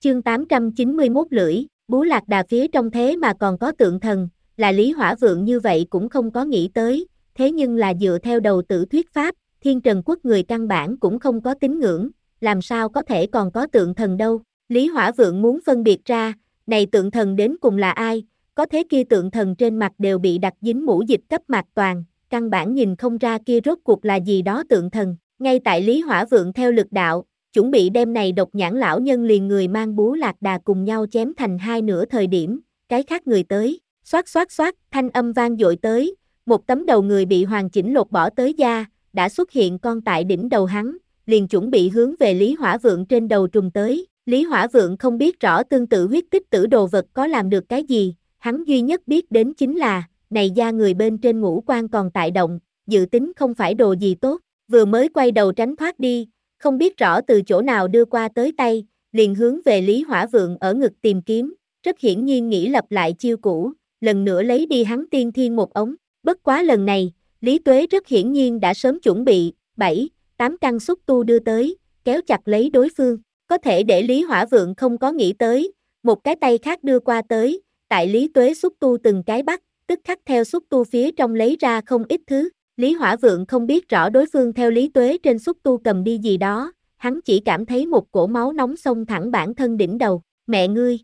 Chương 891 lưỡi, búa lạc đà phía trong thế mà còn có tượng thần, là Lý Hỏa Vượng như vậy cũng không có nghĩ tới, thế nhưng là dựa theo đầu tử thuyết pháp, Thiên Trần Quốc người căn bản cũng không có tín ngưỡng, làm sao có thể còn có tượng thần đâu. Lý Hỏa Vượng muốn phân biệt ra, này tượng thần đến cùng là ai, có thế kia tượng thần trên mặt đều bị đặt dính mũ dịch cấp mạc toàn, căn bản nhìn không ra kia rốt cuộc là gì đó tượng thần. Ngay tại Lý Hỏa Vượng theo lực đạo, chuẩn bị đem này độc nhãn lão nhân liền người mang búa lạc đà cùng nhau chém thành hai nửa thời điểm, cái khác người tới, xoát xoát xoát, thanh âm vang dội tới, một tấm đầu người bị hoàn chỉnh lột bỏ tới da, đã xuất hiện con tại đỉnh đầu hắn, liền chuẩn bị hướng về Lý Hỏa Vượng trên đầu trùng tới. Lý Hỏa Vượng không biết rõ tương tự huyết tích tử đồ vật có làm được cái gì, hắn duy nhất biết đến chính là, này da người bên trên ngũ quan còn tại động, dự tính không phải đồ gì tốt, vừa mới quay đầu tránh thoát đi, không biết rõ từ chỗ nào đưa qua tới tay, liền hướng về Lý Hỏa Vượng ở ngực tìm kiếm, rất hiển nhiên nghĩ lập lại chiêu cũ, lần nữa lấy đi hắn tiên thiên một ống, bất quá lần này, Lý Tuế rất hiển nhiên đã sớm chuẩn bị, 7-8 căn xúc tu đưa tới, kéo chặt lấy đối phương, có thể để Lý Hỏa Vượng không có nghĩ tới, một cái tay khác đưa qua tới, tại Lý Tuế xúc tu từng cái bắt, tức khắc theo xúc tu phía trong lấy ra không ít thứ. Lý Hỏa Vượng không biết rõ đối phương theo Lý Tuế trên xúc tu cầm đi gì đó, hắn chỉ cảm thấy một cổ máu nóng xông thẳng bản thân đỉnh đầu, mẹ ngươi.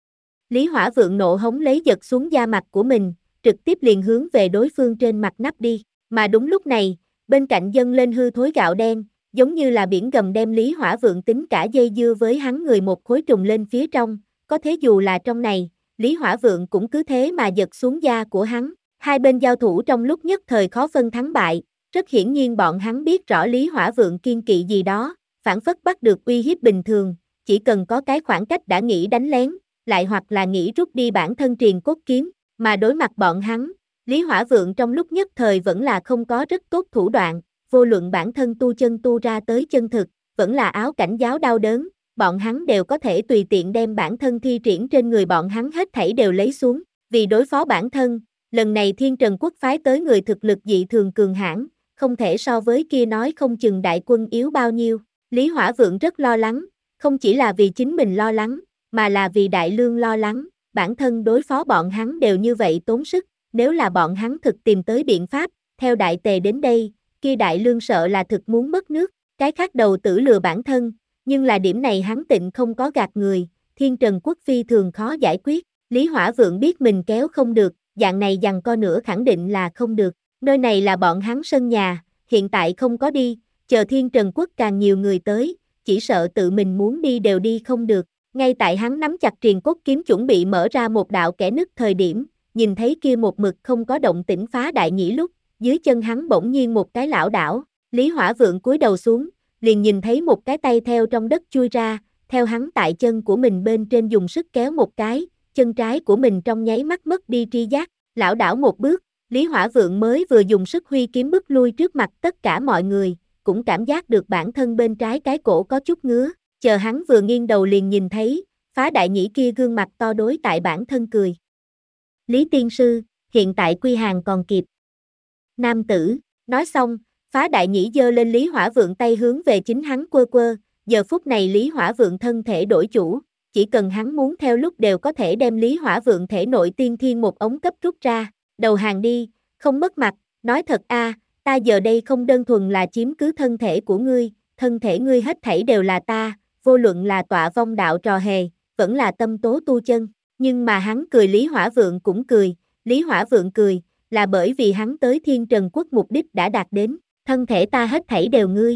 Lý Hỏa Vượng nộ hống lấy giật xuống da mặt của mình, trực tiếp liền hướng về đối phương trên mặt nắp đi, mà đúng lúc này, bên cạnh dâng lên hư thối gạo đen, giống như là biển gầm đem Lý Hỏa Vượng tính cả dây dưa với hắn người một khối trùng lên phía trong, có thế dù là trong này, Lý Hỏa Vượng cũng cứ thế mà giật xuống da của hắn. Hai bên giao thủ trong lúc nhất thời khó phân thắng bại, rất hiển nhiên bọn hắn biết rõ Lý Hỏa Vượng kiên kỵ gì đó, phản phất bắt được uy hiếp bình thường, chỉ cần có cái khoảng cách đã nghĩ đánh lén, lại hoặc là nghĩ rút đi bản thân truyền cốt kiếm, mà đối mặt bọn hắn, Lý Hỏa Vượng trong lúc nhất thời vẫn là không có rất tốt thủ đoạn, vô luận bản thân tu chân tu ra tới chân thực, vẫn là áo cảnh giáo đau đớn, bọn hắn đều có thể tùy tiện đem bản thân thi triển trên người bọn hắn hết thảy đều lấy xuống, vì đối phó bản thân. Lần này Thiên Trần Quốc phái tới người thực lực dị thường cường hãn, không thể so với kia nói không chừng đại quân yếu bao nhiêu. Lý Hỏa Vượng rất lo lắng, không chỉ là vì chính mình lo lắng, mà là vì Đại Lương lo lắng, bản thân đối phó bọn hắn đều như vậy tốn sức, nếu là bọn hắn thực tìm tới biện pháp, theo Đại Tề đến đây, kia Đại Lương sợ là thực muốn mất nước, cái khác đầu tử lừa bản thân, nhưng là điểm này hắn tịnh không có gạt người, Thiên Trần Quốc phi thường khó giải quyết, Lý Hỏa Vượng biết mình kéo không được, dạng này giằng co nữa khẳng định là không được, nơi này là bọn hắn sân nhà, hiện tại không có đi, chờ Thiên Trần Quốc càng nhiều người tới, chỉ sợ tự mình muốn đi đều đi không được, ngay tại hắn nắm chặt truyền cốt kiếm chuẩn bị mở ra một đạo kẽ nứt thời điểm, nhìn thấy kia một mực không có động tĩnh phá đại nhĩ lúc, dưới chân hắn bỗng nhiên một cái lảo đảo, Lý Hỏa Vượng cúi đầu xuống, liền nhìn thấy một cái tay theo trong đất chui ra, theo hắn tại chân của mình bên trên dùng sức kéo một cái, chân trái của mình trong nháy mắt mất đi tri giác, lảo đảo một bước, Lý Hỏa Vượng mới vừa dùng sức huy kiếm bức lui trước mặt tất cả mọi người, cũng cảm giác được bản thân bên trái cái cổ có chút ngứa, chờ hắn vừa nghiêng đầu liền nhìn thấy, phá đại nhĩ kia gương mặt to đối tại bản thân cười. Lý tiên sư, hiện tại quy hàng còn kịp. Nam tử, nói xong, phá đại nhĩ giơ lên Lý Hỏa Vượng tay hướng về chính hắn quơ quơ, giờ phút này Lý Hỏa Vượng thân thể đổi chủ, chỉ cần hắn muốn theo lúc đều có thể đem Lý Hỏa Vượng thể nội tiên thiên một ống cấp rút ra, đầu hàng đi, không mất mặt, nói thật a, ta giờ đây không đơn thuần là chiếm cứ thân thể của ngươi, thân thể ngươi hết thảy đều là ta, vô luận là tọa vong đạo trò hề, vẫn là tâm tố tu chân, nhưng mà hắn cười Lý Hỏa Vượng cũng cười, Lý Hỏa Vượng cười, là bởi vì hắn tới Thiên Trần Quốc mục đích đã đạt đến, thân thể ta hết thảy đều ngươi.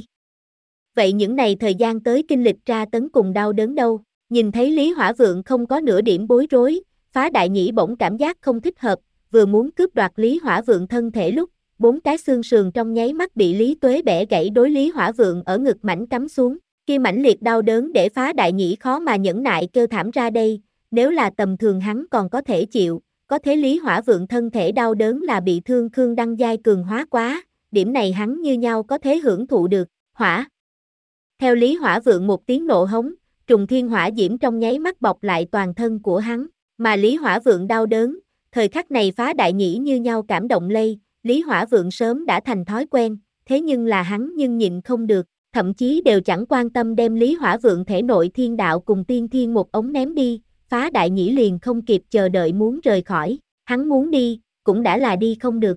Vậy những này thời gian tới kinh lịch tra tấn cùng đau đớn đâu? Nhìn thấy Lý Hỏa Vượng không có nửa điểm bối rối, phá đại nhĩ bỗng cảm giác không thích hợp, vừa muốn cướp đoạt Lý Hỏa Vượng thân thể lúc, 4 cái xương sườn trong nháy mắt bị Lý Tuế bẻ gãy đối Lý Hỏa Vượng ở ngực mảnh cắm xuống, kia mãnh liệt đau đớn để phá đại nhĩ khó mà nhẫn nại kêu thảm ra đây, nếu là tầm thường hắn còn có thể chịu, có thế Lý Hỏa Vượng thân thể đau đớn là bị thương Khương Đăng Giai cường hóa quá, điểm này hắn như nhau có thể hưởng thụ được, hỏa. Theo Lý Hỏa Vượng một tiếng nộ hống, trùng thiên hỏa diễm trong nháy mắt bọc lại toàn thân của hắn, mà Lý Hỏa Vượng đau đớn, thời khắc này phá đại nhĩ như nhau cảm động lây, Lý Hỏa Vượng sớm đã thành thói quen, thế nhưng là hắn nhưng nhịn không được, thậm chí đều chẳng quan tâm đem Lý Hỏa Vượng thể nội thiên đạo cùng tiên thiên một ống ném đi, Phá Đại Nhĩ liền không kịp chờ đợi muốn rời khỏi, hắn muốn đi, cũng đã là đi không được.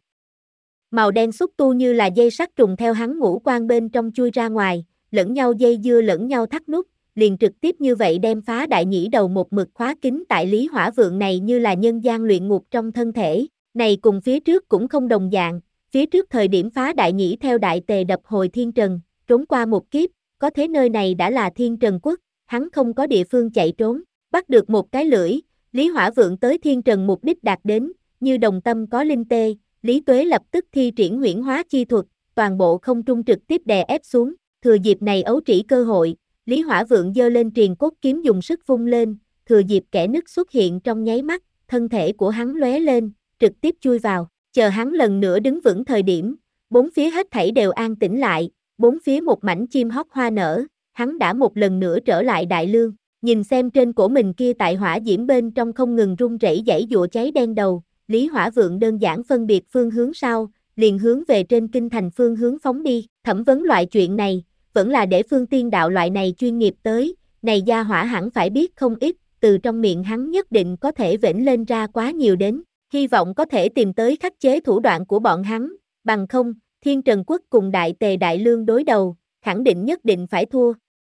Màu đen xúc tu như là dây sắt trùng theo hắn ngũ quan bên trong chui ra ngoài, lẫn nhau dây dưa lẫn nhau thắt nút, liền trực tiếp như vậy đem Phá Đại Nhĩ đầu một mực khóa kín tại Lý Hỏa Vượng này như là nhân gian luyện ngục trong thân thể, này cùng phía trước cũng không đồng dạng, phía trước thời điểm Phá Đại Nhĩ theo Đại Tề đập hồi Thiên Trần, trốn qua một kiếp, có thế nơi này đã là Thiên Trần quốc, hắn không có địa phương chạy trốn, bắt được một cái lưỡi, Lý Hỏa Vượng tới Thiên Trần mục đích đạt đến, như đồng tâm có linh tê, Lý Tuế lập tức thi triển huyễn hóa chi thuật, toàn bộ không trung trực tiếp đè ép xuống, thừa dịp này ấu trĩ cơ hội, Lý Hỏa Vượng giơ lên Triền Cốt kiếm dùng sức vung lên, thừa dịp kẻ nứt xuất hiện trong nháy mắt, thân thể của hắn lóe lên, trực tiếp chui vào, chờ hắn lần nữa đứng vững thời điểm, bốn phía hết thảy đều an tĩnh lại, bốn phía một mảnh chim hót hoa nở, hắn đã một lần nữa trở lại Đại Lương, nhìn xem trên cổ mình kia tại hỏa diễm bên trong không ngừng rung rẩy giãy giụa cháy đen đầu, Lý Hỏa Vượng đơn giản phân biệt phương hướng sau, liền hướng về trên kinh thành phương hướng phóng đi, thẩm vấn loại chuyện này, vẫn là để Phương Tiên đạo loại này chuyên nghiệp tới, này gia hỏa hẳn phải biết không ít, từ trong miệng hắn nhất định có thể vểnh lên ra quá nhiều đến, hy vọng có thể tìm tới khắc chế thủ đoạn của bọn hắn, bằng không, Thiên Trần quốc cùng Đại Tề Đại Lương đối đầu, khẳng định nhất định phải thua.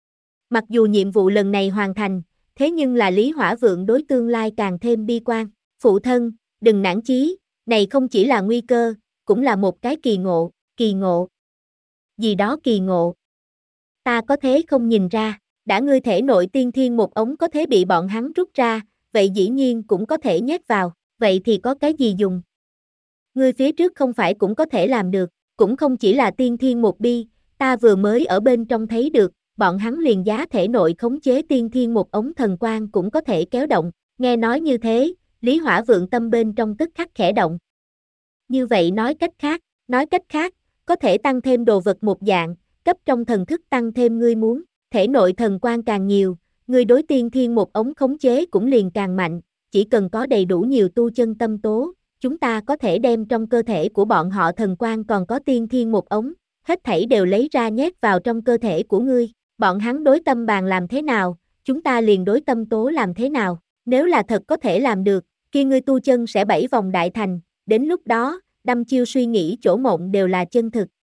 Mặc dù nhiệm vụ lần này hoàn thành, thế nhưng là Lý Hỏa Vượng đối tương lai càng thêm bi quan, phụ thân, đừng nản chí, này không chỉ là nguy cơ, cũng là một cái kỳ ngộ. Gì đó kỳ ngộ? Ta có thế không nhìn ra, đã ngươi thể nội tiên thiên một ống có thể bị bọn hắn rút ra, vậy dĩ nhiên cũng có thể nhét vào, vậy thì có cái gì dùng? Ngươi phía trước không phải cũng có thể làm được, cũng không chỉ là tiên thiên một bi, ta vừa mới ở bên trong thấy được, bọn hắn liền giá thể nội khống chế tiên thiên một ống thần quang cũng có thể kéo động, nghe nói như thế, Lý Hỏa Vượng tâm bên trong tức khắc khẽ động. Như vậy nói cách khác, có thể tăng thêm đồ vật một dạng, cấp trong thần thức tăng thêm ngươi muốn, thể nội thần quang càng nhiều, ngươi đối tiên thiên một ống khống chế cũng liền càng mạnh, chỉ cần có đầy đủ nhiều tu chân tâm tố, chúng ta có thể đem trong cơ thể của bọn họ thần quang còn có tiên thiên một ống, hết thảy đều lấy ra nhét vào trong cơ thể của ngươi, bọn hắn đối tâm bàn làm thế nào, chúng ta liền đối tâm tố làm thế nào, nếu là thật có thể làm được, kia ngươi tu chân sẽ 7 vòng đại thành, đến lúc đó, đăm chiêu suy nghĩ chỗ mộng đều là chân thực.